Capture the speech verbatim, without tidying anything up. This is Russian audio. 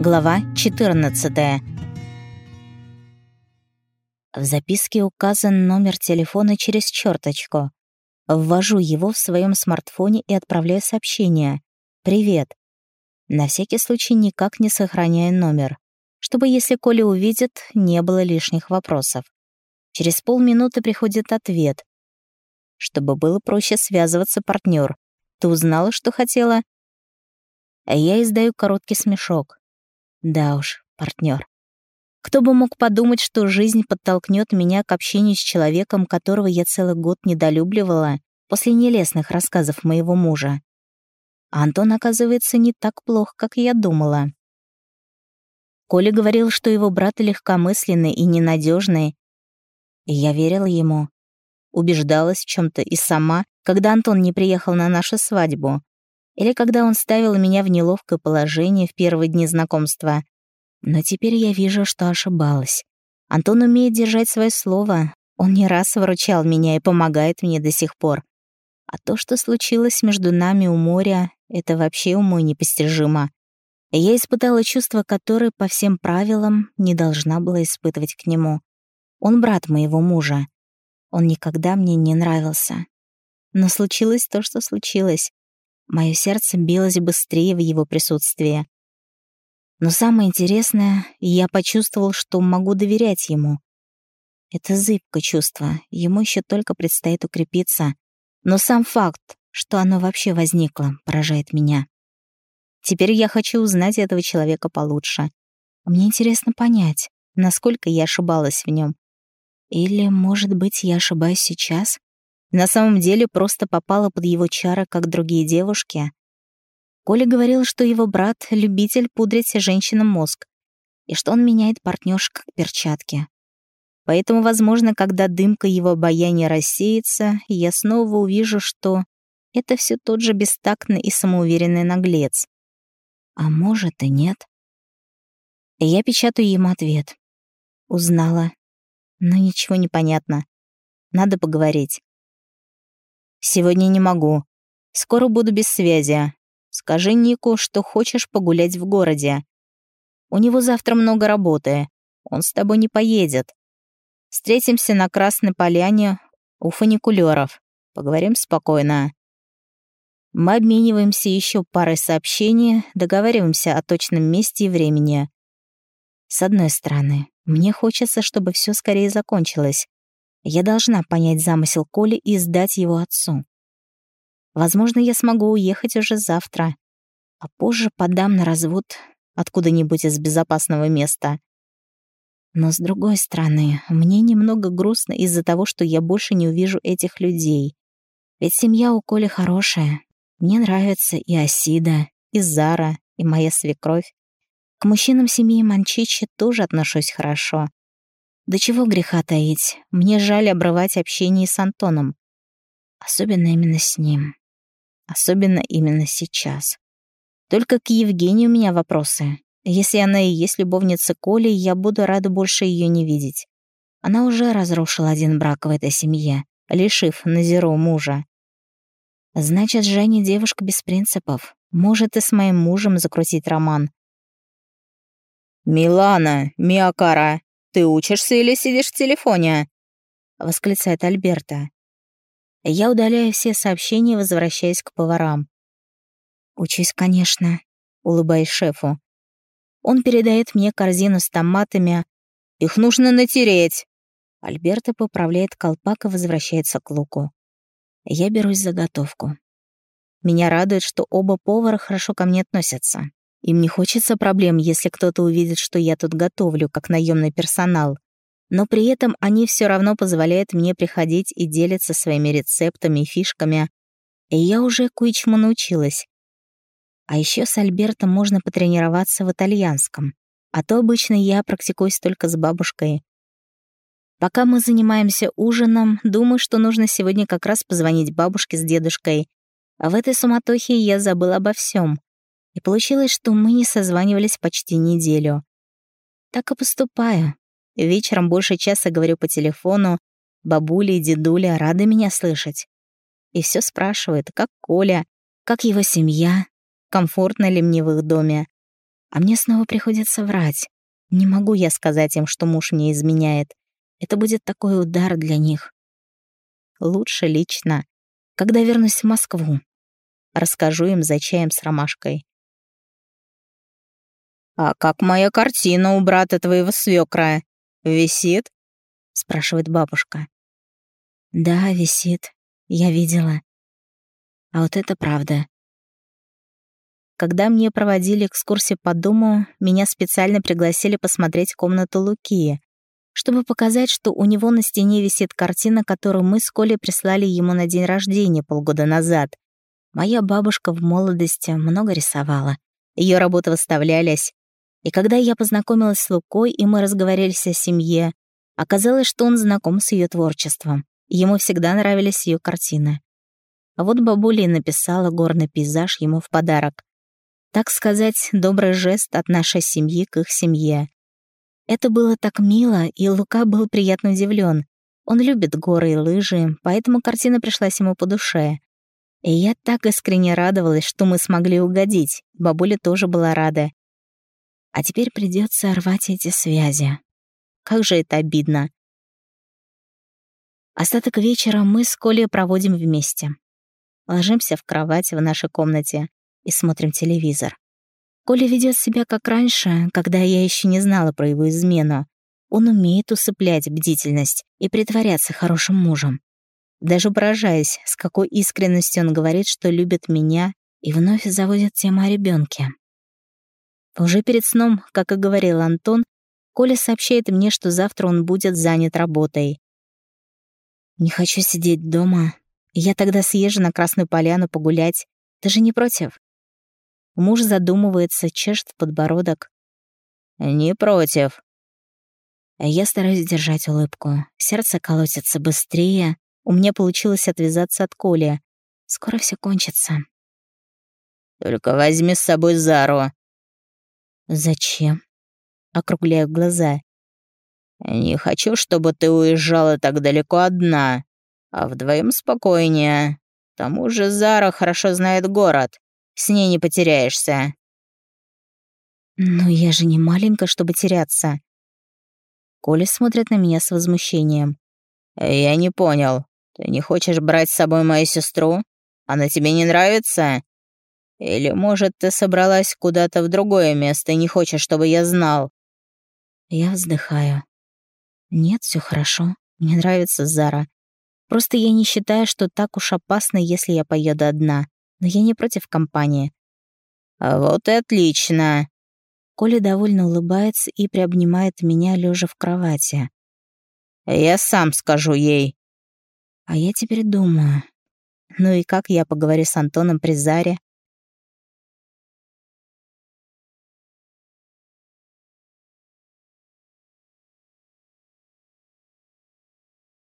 Глава четырнадцатая. В записке указан номер телефона через черточку. Ввожу его в своем смартфоне и отправляю сообщение. «Привет». На всякий случай никак не сохраняю номер, чтобы, если Коля увидит, не было лишних вопросов. Через полминуты приходит ответ. Чтобы было проще связываться, партнер. Ты узнала, что хотела? А я издаю короткий смешок. Да уж, партнер. Кто бы мог подумать, что жизнь подтолкнет меня к общению с человеком, которого я целый год недолюбливала после нелестных рассказов моего мужа. А Антон, оказывается, не так плох, как я думала. Коля говорил, что его брат легкомысленный и ненадежный. И я верила ему. Убеждалась в чем-то и сама, когда Антон не приехал на нашу свадьбу. Или когда он ставил меня в неловкое положение в первые дни знакомства. Но теперь я вижу, что ошибалась. Антон умеет держать свое слово. Он не раз выручал меня и помогает мне до сих пор. А то, что случилось между нами у моря, это вообще уму непостижимо. И я испытала чувство, которое по всем правилам не должна была испытывать к нему. Он брат моего мужа. Он никогда мне не нравился. Но случилось то, что случилось. Моё сердце билось быстрее в его присутствии. Но самое интересное, я почувствовал, что могу доверять ему. Это зыбкое чувство, ему еще только предстоит укрепиться. Но сам факт, что оно вообще возникло, поражает меня. Теперь я хочу узнать этого человека получше. Мне интересно понять, насколько я ошибалась в нем. Или, может быть, я ошибаюсь сейчас? На самом деле просто попала под его чары, как другие девушки. Коля говорил, что его брат — любитель пудрить женщинам мозг, и что он меняет партнёрш как перчатки. Поэтому, возможно, когда дымка его обаяния рассеется, я снова увижу, что это все тот же бестактный и самоуверенный наглец. А может и нет. И я печатаю ему ответ. Узнала. Но ничего не понятно. Надо поговорить. Сегодня не могу. Скоро буду без связи. Скажи Нику, что хочешь погулять в городе. У него завтра много работы. Он с тобой не поедет. Встретимся на Красной Поляне у фуникулёров. Поговорим спокойно. Мы обмениваемся еще парой сообщений, договариваемся о точном месте и времени. С одной стороны, мне хочется, чтобы все скорее закончилось. Я должна понять замысел Коли и сдать его отцу. Возможно, я смогу уехать уже завтра, а позже подам на развод откуда-нибудь из безопасного места. Но, с другой стороны, мне немного грустно из-за того, что я больше не увижу этих людей. Ведь семья у Коли хорошая. Мне нравятся и Асида, и Зара, и моя свекровь. К мужчинам семьи Манчичи тоже отношусь хорошо. Да чего греха таить, мне жаль обрывать общение с Антоном. Особенно именно с ним. Особенно именно сейчас. Только к Евгении у меня вопросы. Если она и есть любовница Коли, я буду рада больше ее не видеть. Она уже разрушила один брак в этой семье, лишив Назиру мужа. Значит, Женя девушка без принципов. Может и с моим мужем закрутить роман. «Милана, Миакара, ты учишься или сидишь в телефоне?» — восклицает Альберта. Я удаляю все сообщения и возвращаюсь к поварам. «Учусь, конечно», — улыбаюсь шефу. Он передает мне корзину с томатами. «Их нужно натереть!» Альберта поправляет колпак и возвращается к луку. Я берусь за готовку. Меня радует, что оба повара хорошо ко мне относятся. Им не хочется проблем, если кто-то увидит, что я тут готовлю, как наемный персонал. Но при этом они все равно позволяют мне приходить и делиться своими рецептами и фишками. И я уже кое-чему научилась. А еще с Альберто можно потренироваться в итальянском. А то обычно я практикуюсь только с бабушкой. Пока мы занимаемся ужином, думаю, что нужно сегодня как раз позвонить бабушке с дедушкой. А в этой суматохе я забыла обо всем. И получилось, что мы не созванивались почти неделю. Так и поступаю. Вечером больше часа говорю по телефону. Бабуля и дедуля рады меня слышать. И все спрашивают, как Коля, как его семья, комфортно ли мне в их доме. А мне снова приходится врать. Не могу я сказать им, что муж мне изменяет. Это будет такой удар для них. Лучше лично, когда вернусь в Москву. Расскажу им за чаем с ромашкой. «А как моя картина у брата твоего свекра? Висит?» — спрашивает бабушка. «Да, висит. Я видела. А вот это правда». Когда мне проводили экскурсию по дому, меня специально пригласили посмотреть комнату Луки, чтобы показать, что у него на стене висит картина, которую мы с Колей прислали ему на день рождения полгода назад. Моя бабушка в молодости много рисовала. Ее работы выставлялись. И когда я познакомилась с Лукой, и мы разговорились о семье, оказалось, что он знаком с ее творчеством. Ему всегда нравились ее картины. А вот бабуля написала горный пейзаж ему в подарок. Так сказать, добрый жест от нашей семьи к их семье. Это было так мило, и Лука был приятно удивлен. Он любит горы и лыжи, поэтому картина пришлась ему по душе. И я так искренне радовалась, что мы смогли угодить. Бабуля тоже была рада. А теперь придется рвать эти связи. Как же это обидно. Остаток вечера мы с Колей проводим вместе. Ложимся в кровать в нашей комнате и смотрим телевизор. Коля ведет себя как раньше, когда я еще не знала про его измену. Он умеет усыплять бдительность и притворяться хорошим мужем. Даже поражаясь, с какой искренностью он говорит, что любит меня, и вновь заводит тему о ребенке. Уже перед сном, как и говорил Антон, Коля сообщает мне, что завтра он будет занят работой. «Не хочу сидеть дома. Я тогда съезжу на Красную Поляну погулять. Ты же не против?» Муж задумывается, чешет подбородок. «Не против». Я стараюсь держать улыбку. Сердце колотится быстрее. У меня получилось отвязаться от Коли. Скоро все кончится. «Только возьми с собой Зару». «Зачем?» Округляю глаза. «Не хочу, чтобы ты уезжала так далеко одна, а вдвоем спокойнее. К тому же Зара хорошо знает город. С ней не потеряешься». «Но я же не маленькая, чтобы теряться». Коля смотрит на меня с возмущением. «Я не понял. Ты не хочешь брать с собой мою сестру? Она тебе не нравится? Или, может, ты собралась куда-то в другое место и не хочешь, чтобы я знал?» Я вздыхаю. «Нет, все хорошо. Мне нравится Зара. Просто я не считаю, что так уж опасно, если я поеду одна. Но я не против компании». «А вот и отлично». Коля довольно улыбается и приобнимает меня, лежа в кровати. «Я сам скажу ей». А я теперь думаю, ну и как я поговорю с Антоном при Заре?